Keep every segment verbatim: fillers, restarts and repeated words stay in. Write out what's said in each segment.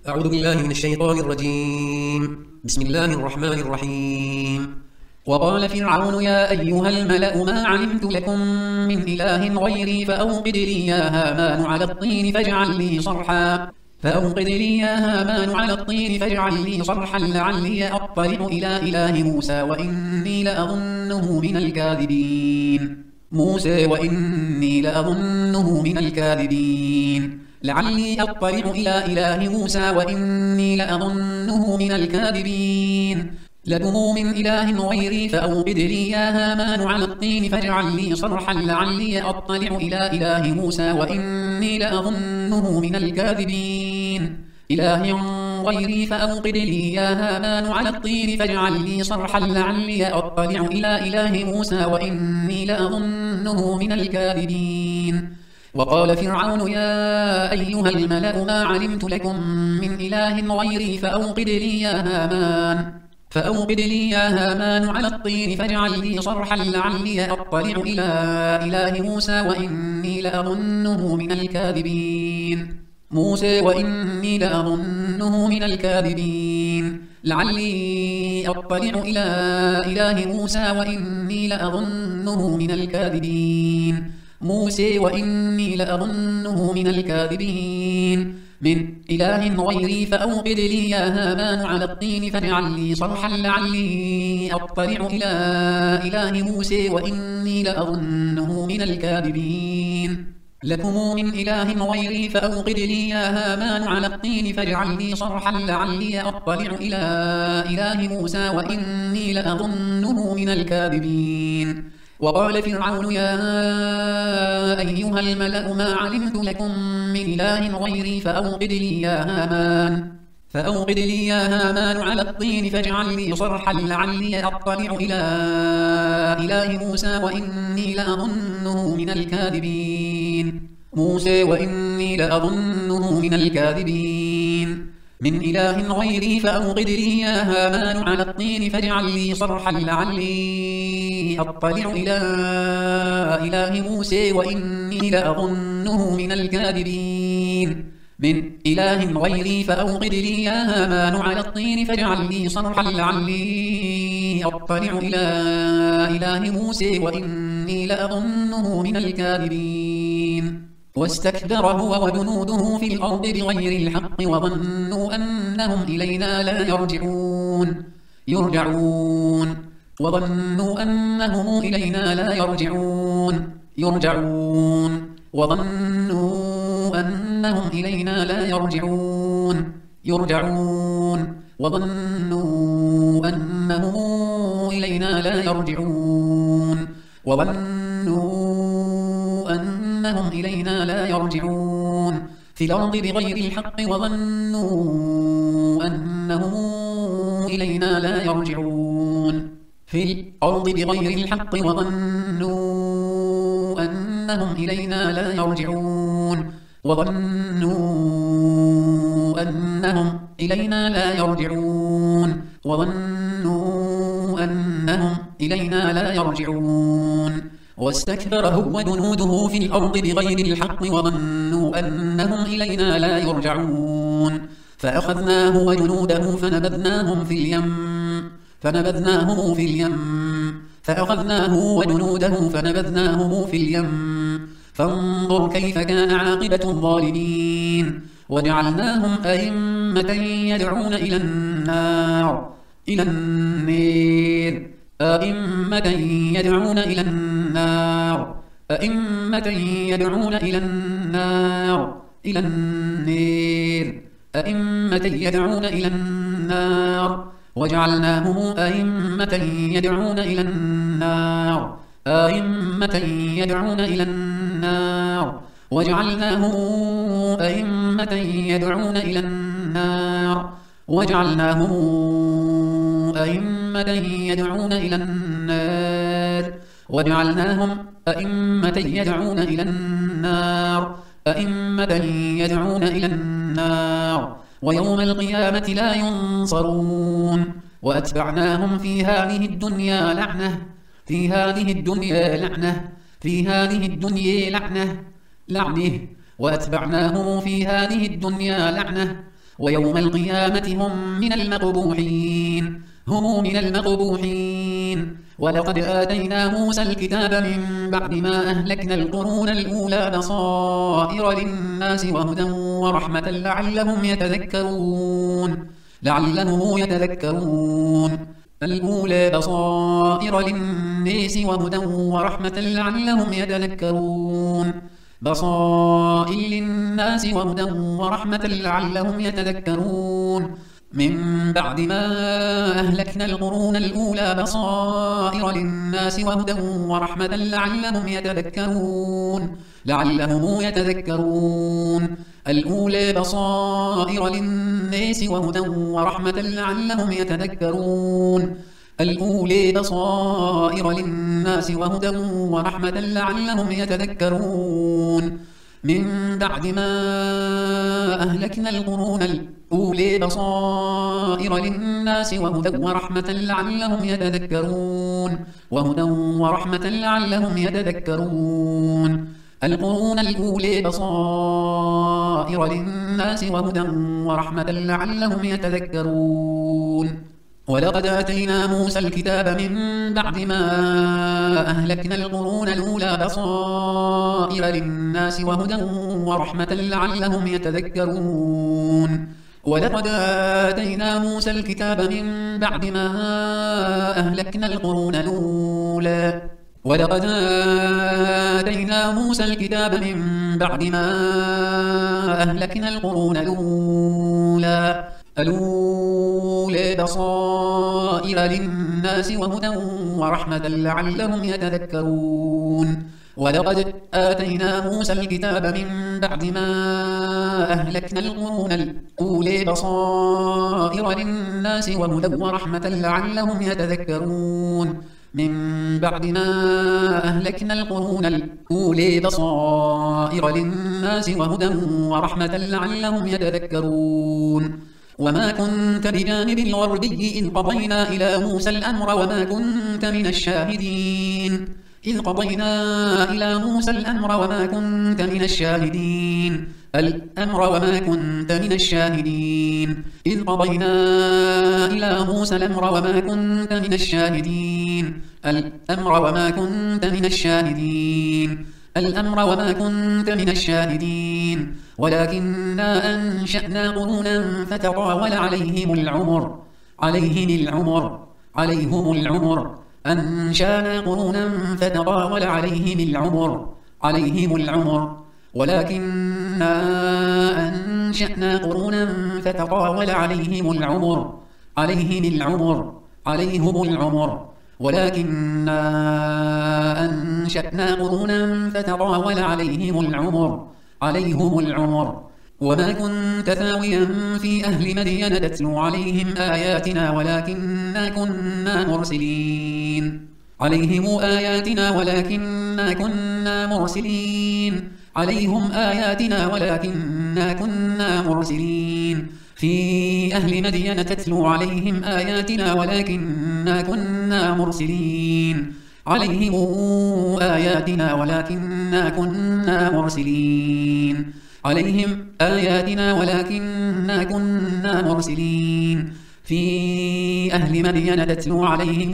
أعوذ بالله من الشيطان الرجيم. بسم الله الرحمن الرحيم. وقال فرعون يا أيها الملأ ما علمت لكم من إله غيري فأوقد لي يا هامان على الطين فاجعل لي صرحا فأوقد لي يا هامان على الطين فاجعل لي صرحا لعلي أطلع إلى إله موسى وإني لأظنه من الكاذبين موسى وإني لأظنه من الكاذبين لعلي أطلع إلى إله موسى وإني لأظنه من الكاذبين لكم من إله غيري فأوقد لي يا هامان على الطين فاجعل لي صرحا لعلي أطلع إلى إله موسى وإني لأظنه من الكاذبين إله غيري فأوقد لي يا هامان على الطين فاجعل لي صرحا لعلي أطلع إلى إله موسى وإني لأظنه من الكاذبين وقال فرعون يا أيها الملأ ما علمت لكم من إله غيري فأوقد لي يا هامان فأوقد لي يا هامان على الطين فاجعل لي صرحا لعلي أطلع إلى إله موسى وإني لأظنه من الكاذبين موسى وإني لأظنه من الكاذبين لعلي أطلع إلى إله موسى وإني لأظنه من الكاذبين موسى وإني لأظنه من الكاذبين من إله غيري فأوقد لي يا هامان على الطين فاجعل لي صرحا لعلي أطلع إلى إله موسى وإني لأظنه من الكاذبين لكم من إله غيري فأوقد لي يا هامان على الطين فاجعل لي صرحا لعلي أطلع إلى إله موسى وإني لأظنه من الكاذبين وقال فرعون يا أيها الملأ ما علمت لكم من إله غيري فأوقد لي يا هامان فأوقد لي يا هامان على الطين فاجعل لي صرحا لعلي أطلع إلى إله موسى وإني لأظنه من الكاذبين موسى وإني لأظنه من الكاذبين من إله غيري فأوقد لي يا هامان على الطين فاجعل لي صرحا لعلي أطلع إلى إله موسى وإني لأظنه من الكاذبين من إله غيري فأوقد لي يا هامان على الطين فاجعل لي صرحا لعلي أطلع إلى إله موسى وإني لأظنه من الكاذبين واستكبر هو وجنوده في الأرض بغير الحق وظنوا أنهم إلينا لا يرجعون يرجعون وظنوا أنهم إلينا لا يرجعون يرجعون وظنوا أنهم إلينا لا يرجعون يرجعون وظنوا أنهم إلينا لا يرجعون وظنوا أنهم إلينا لا يرجعون في الأرض بغير الحق وظنوا أنهم إلينا لا يرجعون في الأرض بغير الحق وظنوا أنهم إلينا لا يرجعون وظنوا أنهم إلينا لا يرجعون وظنوا أنهم إلينا لا يرجعون واستكبر هو وجنوده في الأرض بغير الحق وظنوا أنهم إلينا لا يرجعون فأخذناه وجنوده فنبذناهم في اليم فنبذناهم في اليم فأخذناه وجنوده فنبذناهم في اليم فانظر كيف كان عاقبة الظالمين وجعلناهم أئمة يدعون إلى النار إلى النار أئمة يدعون إلى النار أئمة يدعون إلى النار إلى النار أئمة يدعون إلى النار وجعلناهم أئمة يدعون إلى النار أئمة يدعون إلى النار وجعلناهم أئمة يدعون إلى النار وجعلناهم أئمة يدعون إلى النار وجعلناهم أئمة يدعون إلى النار أئمة يدعون إلى النار ويوم القيامة لا ينصرون وأتبعناهم في هذه الدنيا لعنة في هذه الدنيا لعنة في هذه الدنيا لعنة لعنه وأتبعناهم في هذه الدنيا لعنة ويوم القيامة هم من المقبوحين هم من المقبوحين ولقد آتينا موسى الكتاب من بعد ما أهلكنا القرون الأولى بصائر للناس وهدى ورحمة لعلهم يتذكرون لعلهم يتذكرون الأولى بصائر للناس وهدى ورحمة لعلهم يتذكرون بصائر للناس وهدى ورحمة لعلهم يتذكرون من بعد ما أهلكنا القرون الأولى بصائر للناس وهدى ورحمة لعلهم يتذكرون لعلهم يتذكرون الأولى بصائر للناس وهدى ورحمة لعلهم يتذكرون الأولى بصائر للناس وهدى ورحمة لعلهم يتذكرون من بعد ما أهلكنا القرون الأولى بصائر للناس وهدى ورحمة لعلهم يتذكرون وهدى ورحمة لعلهم يتذكرون القرون الأولى بصائر للناس وهدى ورحمة لعلهم يتذكرون ولقد آتينا موسى الكتاب من بعد ما أهلكنا القرون الأولى بصائر للناس وهدى ورحمة لعلهم يتذكرون ولقد آتينا موسى الكتاب من بعد ما أهلكنا القرون الأولى ولقد آتينا موسى الكتاب من بعد ما أهلكنا القرون الأولى الأولى بصائر للناس وهدى ورحمة لعلهم يتذكرون ولقد آتينا موسى الكتاب من بعد ما أهلكنا القرون الأولى بصائر للناس وهدى ورحمة لعلهم يتذكرون من بعد ما أهلكنا القرون الأولى بصائر للناس وهدى ورحمة لعلهم يتذكرون وما كنت بجانب الغربي إذ قضينا إلى موسى الأمر وما كنت من الشاهدين إذ قضينا إلى موسى الأمر وما كنت من الشاهدين الأمر وما كنت من الشاهدين إذ قضينا إلى موسى الأمر وما كنت من الشاهدين الأمر وما كنت من الشاهدين الأمر وما كنت من الشاهدين ولكننا أنشأنا قرونا فتطاول عليهم العمر عليهم العمر عليهم العمر أنشأنا قرونا فتطاول عليهم العمر عليهم العمر ولكننا أنشأنا قرونا فتطاول عليهم العمر عليهم العمر عليهم العمر ولكننا أنشأنا قرونا فتطاول عليهم العمر عليهم العمر وما كنت ثاويا في أهل مدين تتلو عليهم آياتنا ولكننا كنا مرسلين عليهم آياتنا ولكننا كنا مرسلين عليهم آياتنا ولكننا كنا مرسلين في أهل مدين تتلو عليهم آياتنا ولكننا كنا مرسلين عليهم آياتنا ولكننا كنا مرسلين عليهم آياتنا ولكننا كنا مرسلين في أهل مدين تتلو عليهم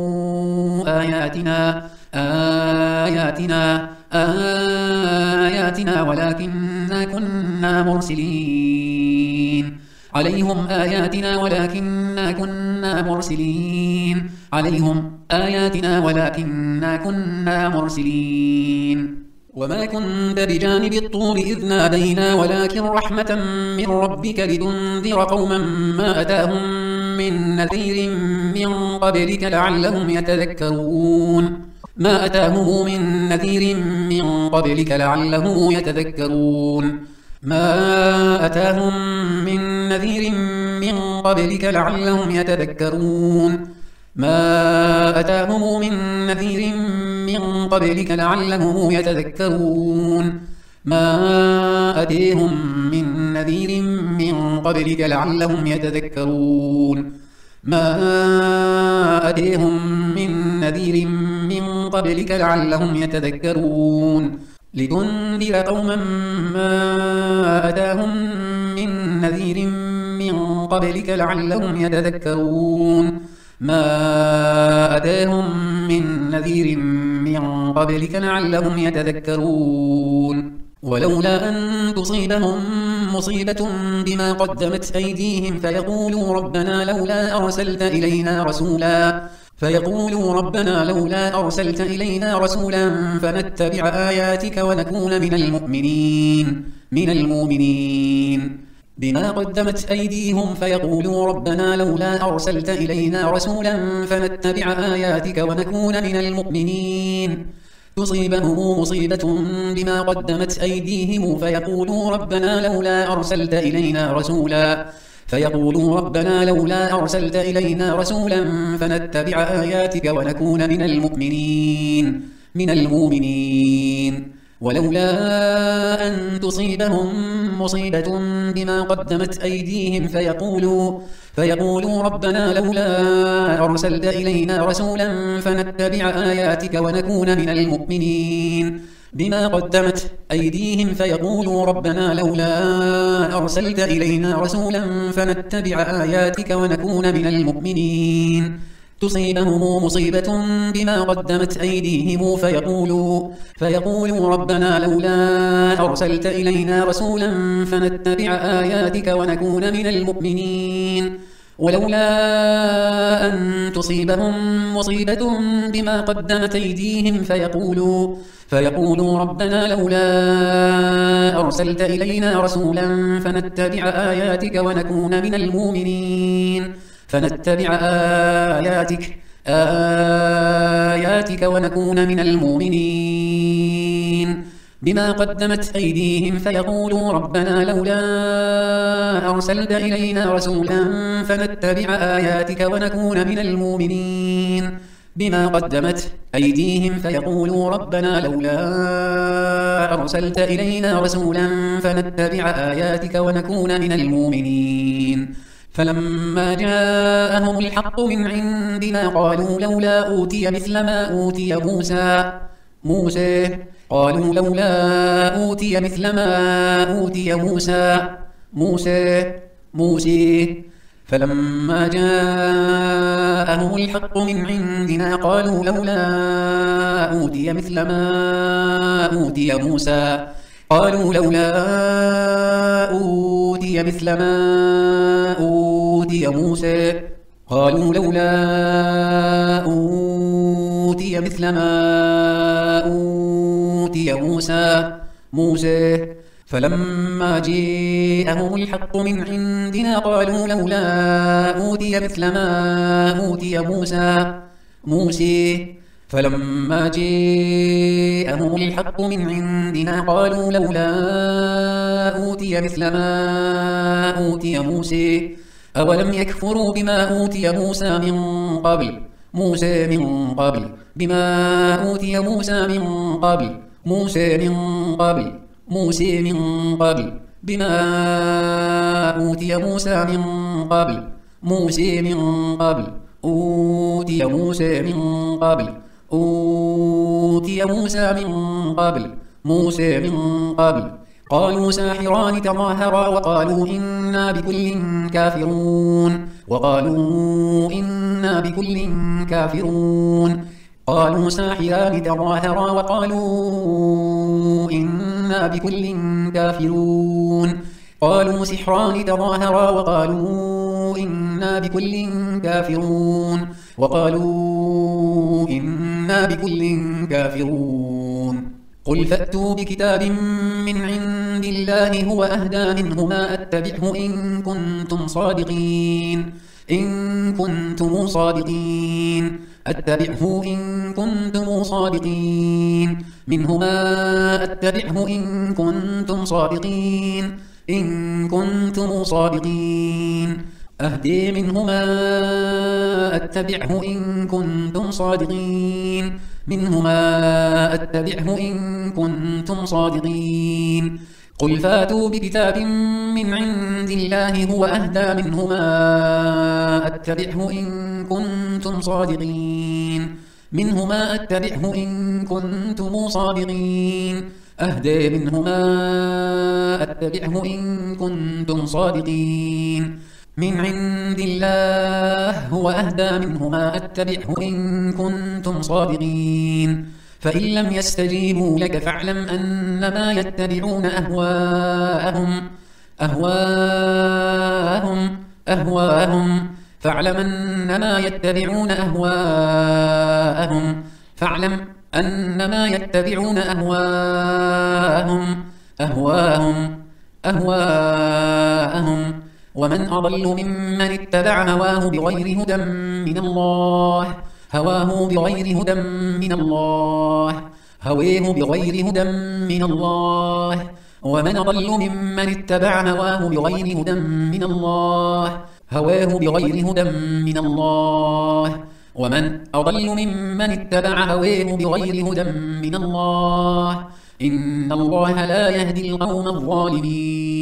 آياتنا آياتنا آياتنا ولكننا كنا مرسلين عليهم آياتنا ولكننا كنا مرسلين عليهم آياتنا ولكننا كنا مرسلين وما كنت بجانب الطور إذ نادينا ولكن رحمة من ربك لتنذر قوما ما أتاهم من نذير من قبلك لعلهم يتذكرون ما أتاهم من نذير من قبلك لعلهم يتذكرون ما أتاهم من نذير من قبلك لعلهم يتذكرون ما أتاهم من نذير من قبلك لعلهم يتذكرون ما أتيهم من نذير من قبلك لعلهم يتذكرون ما أتيهم من نذير من قبلك لعلهم يتذكرون لتنذر قوما ما أتاهم من نذير قبلك لعلهم يتذكرون ما أتاهم من نذير من قبلك لعلهم يتذكرون ولولا أن تصيبهم مصيبة بما قدمت أيديهم فيقولوا ربنا لولا أرسلت إلينا رسولا فيقولوا ربنا لولا أرسلت إلينا رسولا فنتبع آياتك ونكون من المؤمنين من المؤمنين بما قدمت أيديهم فيقولوا ربنا لولا أرسلت إلينا رسولا فنتبع آياتك ونكون من المؤمنين تصيبهم مصيبة بما قدمت أيديهم فيقولوا ربنا لولا أرسلت إلينا رسولا فيقولوا ربنا لولا أرسلت إلينا رسولا فنتبع آياتك ونكون من المؤمنين من المؤمنين ولولا أن تصيبهم مصيبة بما قدمت أيديهم فيقولوا فيقولوا ربنا لولا أرسلت إلينا رسولا فنتبع آياتك ونكون من المؤمنين بما قدمت أيديهم فيقولوا ربنا لولا أرسلت إلينا رسولا فنتبع آياتك ونكون من المؤمنين تصيبهم مصيبة بما قدمت أيديهم فيقولوا فيقولوا ربنا لولا أرسلت إلينا رسولا فنتبع آياتك ونكون من المؤمنين ولولا أن تصيبهم مصيبة بما قدمت أيديهم فيقولوا فيقولوا ربنا لولا أرسلت إلينا رسولا فنتبع آياتك ونكون من المؤمنين فنتبع آياتك آياتك ونكون من المؤمنين بما قدمت أيديهم فيقولوا ربنا لولا أرسلت إلينا رسولا فنتبع آياتك ونكون من المؤمنين بما قدمت أيديهم فيقولوا ربنا لولا أرسلت إلينا رسولا فنتبع آياتك ونكون من المؤمنين فلما جاءهم الحق من عندنا قالوا لولا أوتي مثل ما أوتي موسى موسى قالوا لولا أوتي مثل ما أوتي موسى موسى موسى فلما جاءهم الحق من عندنا قالوا لولا أوتي مثل ما أوتي موسى قالوا لولا أوتي مثل ما أوتي موسى قالوا لولا أوتي مثل ما أوتي موسى موسى فلما جاءهم الحق من عندنا قالوا لولا أوتي مثل ما أوتي موسى موسى فلما جاءهم الحق من عندنا قالوا لولا أوتي مثل ما أوتي موسى أولم يكفروا بما أوتي موسى من قبل موسى من قبل بما أوتي موسى من قبل موسى من قبل موسى من قبل بما أوتي موسى من قبل موسى من قبل أوتي موسى من قبل أوتي موسى من قبل موسى من قبل قالوا ساحران تظاهرا وقالوا إنا بكل كافرون وقالوا إنا بكل كافرون قالوا ساحران تظاهرا وقالوا إنا بكل كافرون قالوا سحران تظاهرا وقالوا إنا بكل كافرون وقالوا إنا بكل كافرون قل فأتوا بكتاب من عند الله هو أهدى منهما أتبعه إن كنتم صادقين إن كنتم صادقين أتبعه إن كنتم صادقين منهما أتبعه إن كنتم صادقين إن كنتم صادقين أهدي منهما أتبعه إن كنتم صادقين منهما أتبعه إن كنتم صادقين قل فاتوا بكتاب من عند الله هو أهدى منهما أتبعه إن كنتم صادقين منهما أتبعه إن كنتم صادقين أهدى منهما أتبعه إن كنتم صادقين من عند الله هو أهدى منهما أتبعه إن كنتم صادقين فإن لم يستجيبوا لك فاعلم أنما يتبعون أهواءهم أهواءهم أهواءهم فاعلم أنما يتبعون أهواءهم فاعلم أنما يتبعون أهواءهم أهواءهم أهواءهم ومن أضل ممن اتبع هواه بغير هدى من الله هواه بغير هدى من الله هويه بغير هدى من الله ومن أضل ممن اتبع هواه بغير هدى من الله هواه بغير هدى من الله ومن أضل ممن اتبع هواه بغير هدى من الله إن الله لا يهدي القوم الظالمين